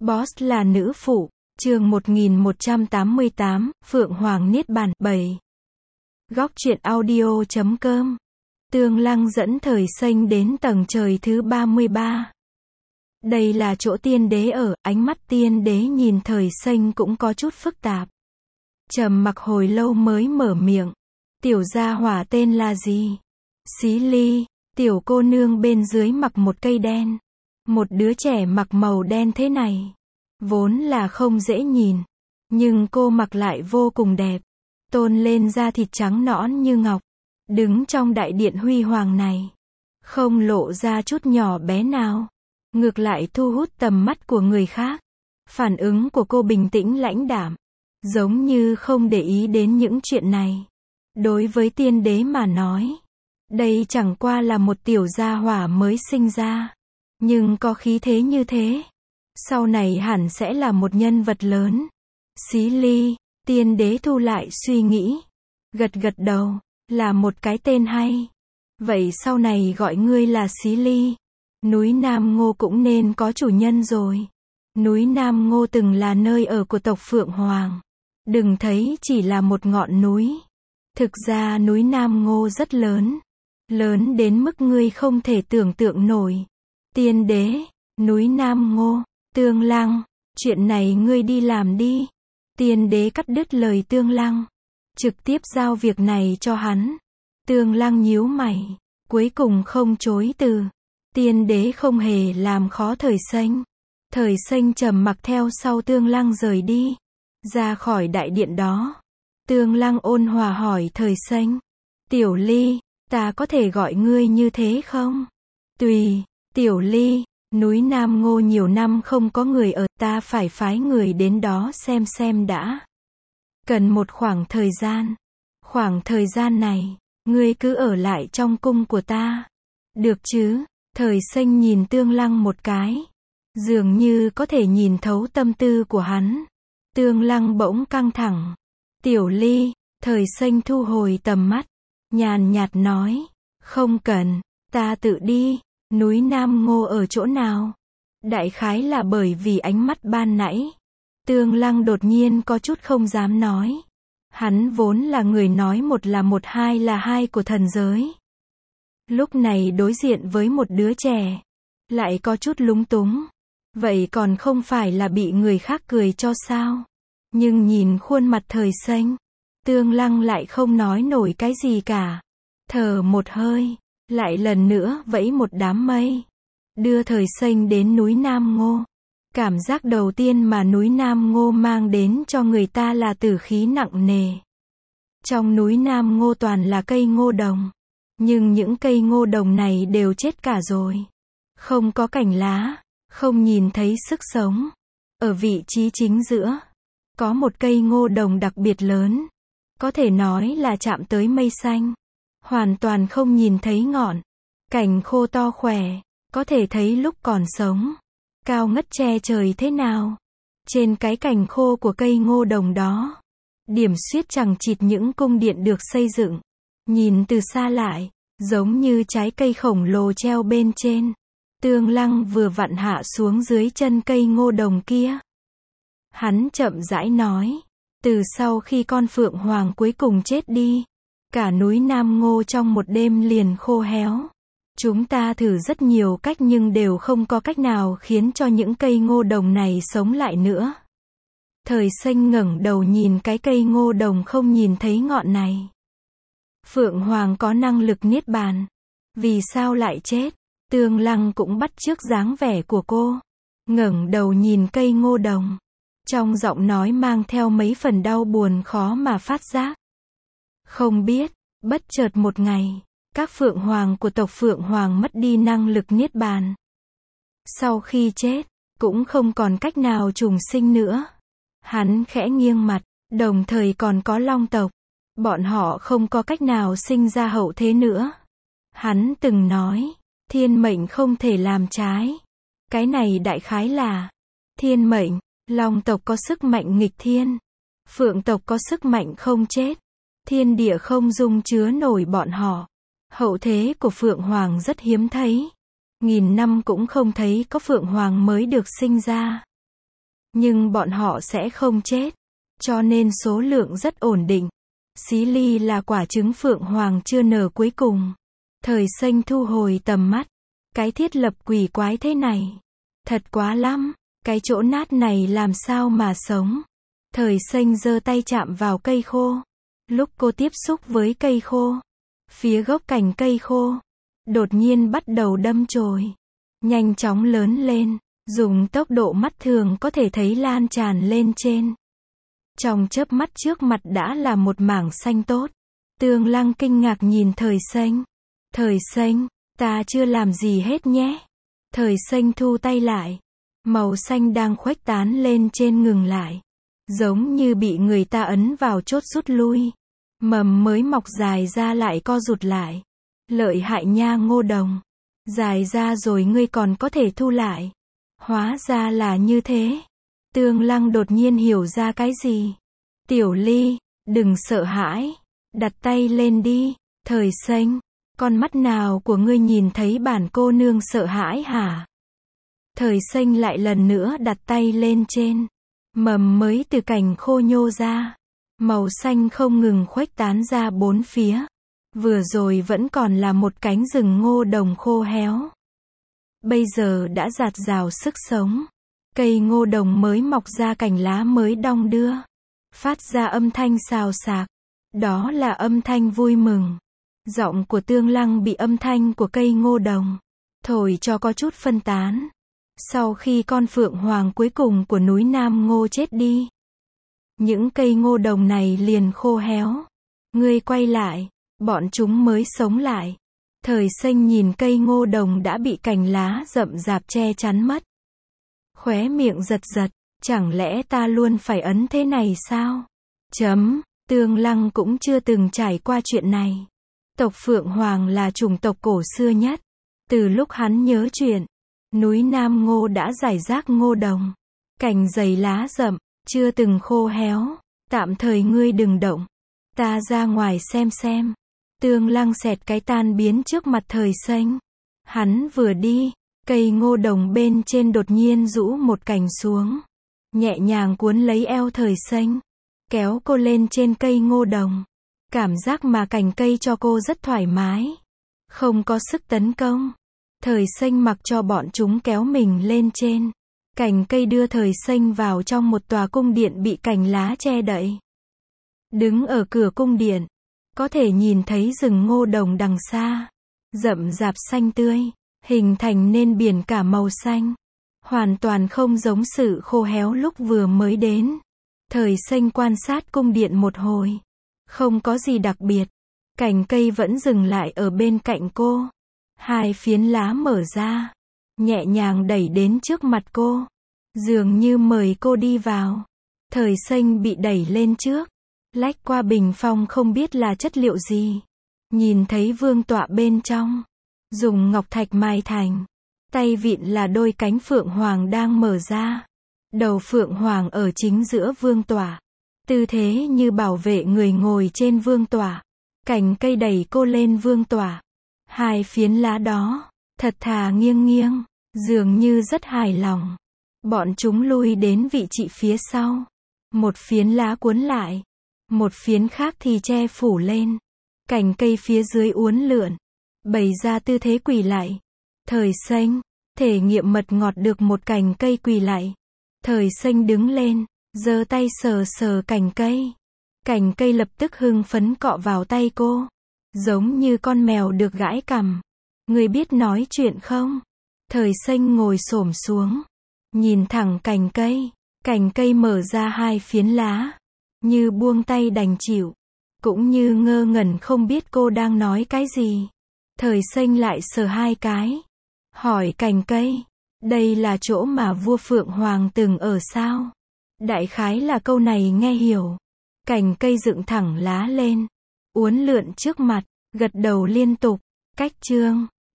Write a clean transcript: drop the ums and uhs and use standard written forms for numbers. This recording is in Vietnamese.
Boss là nữ phụ, chương 1188, Phượng Hoàng Niết Bàn, 7. Góc truyện audio.com. Tương Lăng dẫn Thời Xanh đến tầng trời thứ 33. Đây là chỗ tiên đế ở, ánh mắt tiên đế nhìn Thời Xanh cũng có chút phức tạp. Trầm mặc hồi lâu mới mở miệng. Tiểu gia hỏa tên là gì? Xí Ly, tiểu cô nương bên dưới mặc một cây đen. Một đứa trẻ mặc màu đen thế này, vốn là không dễ nhìn, nhưng cô mặc lại vô cùng đẹp, tôn lên da thịt trắng nõn như ngọc, đứng trong đại điện huy hoàng này, không lộ ra chút nhỏ bé nào, ngược lại thu hút tầm mắt của người khác. Phản ứng của cô bình tĩnh lãnh đạm, giống như không để ý đến những chuyện này. Đối với tiên đế mà nói, đây chẳng qua là một tiểu gia hỏa mới sinh ra, nhưng có khí thế như thế, sau này hẳn sẽ là một nhân vật lớn. Xí Ly, tiên đế thu lại suy nghĩ, gật gật đầu, là một cái tên hay. Vậy sau này gọi ngươi là Xí Ly. Núi Nam Ngô cũng nên có chủ nhân rồi. Núi Nam Ngô từng là nơi ở của tộc Phượng Hoàng. Đừng thấy chỉ là một ngọn núi. Thực ra núi Nam Ngô rất lớn. Lớn đến mức ngươi không thể tưởng tượng nổi. Tiên đế, núi Nam Ngô, Tương Lăng, chuyện này ngươi đi làm đi. Tiên đế cắt đứt lời Tương Lăng, trực tiếp giao việc này cho hắn. Tương Lăng nhíu mày, cuối cùng không chối từ. Tiên đế không hề làm khó Thời Xanh. Thời Xanh trầm mặc theo sau Tương Lăng rời đi, ra khỏi đại điện đó. Tương Lăng ôn hòa hỏi Thời Xanh, Tiểu Ly, ta có thể gọi ngươi như thế không? Tùy. Tiểu Ly, núi Nam Ngô nhiều năm không có người ở, ta phải phái người đến đó xem đã. Cần một khoảng thời gian. Khoảng thời gian này, ngươi cứ ở lại trong cung của ta. Được chứ? Thời Xanh nhìn Tương Lăng một cái, dường như có thể nhìn thấu tâm tư của hắn. Tương Lăng bỗng căng thẳng. Tiểu Ly, Thời Xanh thu hồi tầm mắt, nhàn nhạt nói, không cần, ta tự đi. Núi Nam Ngô ở chỗ nào? Đại khái là bởi vì ánh mắt ban nãy. Tương Lăng đột nhiên có chút không dám nói. Hắn vốn là người nói một là một, hai là hai của thần giới. Lúc này đối diện với một đứa trẻ, lại có chút lúng túng. Vậy còn không phải là bị người khác cười cho sao? Nhưng nhìn khuôn mặt Thời Xanh, Tương Lăng lại không nói nổi cái gì cả. Thở một hơi, lại lần nữa vẫy một đám mây, đưa Thời Xanh đến núi Nam Ngô. Cảm giác đầu tiên mà núi Nam Ngô mang đến cho người ta là tử khí nặng nề. Trong núi Nam Ngô toàn là cây ngô đồng, nhưng những cây ngô đồng này đều chết cả rồi. Không có cành lá, không nhìn thấy sức sống. Ở vị trí chính giữa, có một cây ngô đồng đặc biệt lớn, có thể nói là chạm tới mây xanh. Hoàn toàn không nhìn thấy ngọn. Cành khô to khỏe, có thể thấy lúc còn sống. Cao ngất che trời thế nào. Trên cái cành khô của cây ngô đồng đó, điểm xuyết chằng chịt những cung điện được xây dựng. Nhìn từ xa lại, giống như trái cây khổng lồ treo bên trên. Tương Lăng vừa vặn hạ xuống dưới chân cây ngô đồng kia. Hắn chậm rãi nói, từ sau khi con Phượng Hoàng cuối cùng chết đi, cả núi Nam Ngô trong một đêm liền khô héo. Chúng ta thử rất nhiều cách nhưng đều không có cách nào khiến cho những cây ngô đồng này sống lại nữa. Thời Xanh ngẩng đầu nhìn cái cây ngô đồng không nhìn thấy ngọn này. Phượng Hoàng có năng lực niết bàn, vì sao lại chết? Tương Lăng cũng bắt chước dáng vẻ của cô, ngẩng đầu nhìn cây ngô đồng, trong giọng nói mang theo mấy phần đau buồn khó mà phát giác. Không biết, bất chợt một ngày, các Phượng Hoàng của tộc Phượng Hoàng mất đi năng lực niết bàn. Sau khi chết, cũng không còn cách nào trùng sinh nữa. Hắn khẽ nghiêng mặt, đồng thời còn có Long tộc. Bọn họ không có cách nào sinh ra hậu thế nữa. Hắn từng nói, thiên mệnh không thể làm trái. Cái này đại khái là, thiên mệnh, Long tộc có sức mạnh nghịch thiên. Phượng tộc có sức mạnh không chết. Thiên địa không dung chứa nổi bọn họ. Hậu thế của Phượng Hoàng rất hiếm thấy. 1000 năm cũng không thấy có Phượng Hoàng mới được sinh ra. Nhưng bọn họ sẽ không chết. Cho nên số lượng rất ổn định. Xí ly là quả trứng phượng hoàng chưa nở cuối cùng. Thời Xanh thu hồi tầm mắt. Cái thiết lập quỷ quái thế này. Thật quá lắm. Cái chỗ nát này làm sao mà sống. Thời Xanh giơ tay chạm vào cây khô. Lúc cô tiếp xúc với cây khô, phía gốc cành cây khô, đột nhiên bắt đầu đâm chồi. Nhanh chóng lớn lên, dùng tốc độ mắt thường có thể thấy lan tràn lên trên. Trong chớp mắt trước mặt đã là một mảng xanh tốt. Tương Lăng kinh ngạc nhìn Thời Xanh. Thời Xanh, ta chưa làm gì hết nhé. Thời Xanh thu tay lại. Màu xanh đang khuếch tán lên trên ngừng lại. Giống như bị người ta ấn vào chốt rút lui. Mầm mới mọc dài ra lại co rụt lại. Lợi hại nha Ngô Đồng. Dài ra rồi ngươi còn có thể thu lại. Hóa ra là như thế. Tương Lăng đột nhiên hiểu ra cái gì. Tiểu Ly, đừng sợ hãi. Đặt tay lên đi. Thời Xanh, con mắt nào của ngươi nhìn thấy bản cô nương sợ hãi hả? Thời Xanh lại lần nữa đặt tay lên trên. Mầm mới từ cành khô nhô ra. Màu xanh không ngừng khuếch tán ra bốn phía. Vừa rồi vẫn còn là một cánh rừng ngô đồng khô héo. Bây giờ đã rạt rào sức sống. Cây ngô đồng mới mọc ra cành lá mới đong đưa. Phát ra âm thanh xào xạc. Đó là âm thanh vui mừng. Giọng của Tương Lăng bị âm thanh của cây ngô đồng thổi cho có chút phân tán. Sau khi con phượng hoàng cuối cùng của núi Nam Ngô chết đi, những cây ngô đồng này liền khô héo. Ngươi quay lại, bọn chúng mới sống lại. Thời Xanh nhìn cây ngô đồng đã bị cành lá rậm rạp che chắn mất. Khóe miệng giật giật, chẳng lẽ ta luôn phải ấn thế này sao? Tương Lăng cũng chưa từng trải qua chuyện này. Tộc Phượng Hoàng là chủng tộc cổ xưa nhất. Từ lúc hắn nhớ chuyện, núi Nam Ngô đã rải rác ngô đồng. Cành dày lá rậm, chưa từng khô héo. Tạm thời ngươi đừng động. Ta ra ngoài xem. Tương Lăng xẹt cái tan biến trước mặt Thời Xanh. Hắn vừa đi, cây ngô đồng bên trên đột nhiên rũ một cành xuống. Nhẹ nhàng cuốn lấy eo Thời Xanh. Kéo cô lên trên cây ngô đồng. Cảm giác mà cành cây cho cô rất thoải mái. Không có sức tấn công. Thời Xanh mặc cho bọn chúng kéo mình lên trên. Cành cây đưa Thời Xanh vào trong một tòa cung điện bị cành lá che đậy. Đứng ở cửa cung điện, có thể nhìn thấy rừng ngô đồng đằng xa. Rậm rạp xanh tươi, hình thành nên biển cả màu xanh. Hoàn toàn không giống sự khô héo lúc vừa mới đến. Thời Xanh quan sát cung điện một hồi. Không có gì đặc biệt. Cành cây vẫn dừng lại ở bên cạnh cô. Hai phiến lá mở ra. Nhẹ nhàng đẩy đến trước mặt cô. Dường như mời cô đi vào. Thời Xanh bị đẩy lên trước. Lách qua bình phong không biết là chất liệu gì. Nhìn thấy vương tọa bên trong. Dùng ngọc thạch mài thành. Tay vịn là đôi cánh phượng hoàng đang mở ra. Đầu phượng hoàng ở chính giữa vương tọa. Tư thế như bảo vệ người ngồi trên vương tọa. Cành cây đẩy cô lên vương tọa. Hai phiến lá đó, thật thà nghiêng nghiêng, dường như rất hài lòng. Bọn chúng lui đến vị trí phía sau. Một phiến lá cuốn lại. Một phiến khác thì che phủ lên. Cành cây phía dưới uốn lượn. Bày ra tư thế quỳ lạy. Thời Xanh, thể nghiệm mật ngọt được một cành cây quỳ lạy. Thời Xanh đứng lên, giơ tay sờ sờ cành cây. Cành cây lập tức hưng phấn cọ vào tay cô. Giống như con mèo được gãi cằm. Người biết nói chuyện không? Thời Xanh ngồi xổm xuống. Nhìn thẳng cành cây. Cành cây mở ra hai phiến lá. Như buông tay đành chịu. Cũng như ngơ ngẩn không biết cô đang nói cái gì. Thời Xanh lại sờ hai cái. Hỏi cành cây. Đây là chỗ mà vua Phượng Hoàng từng ở sao? Đại khái là câu này nghe hiểu. Cành cây dựng thẳng lá lên. Uốn lượn trước mặt. Gật đầu liên tục. Cách chương.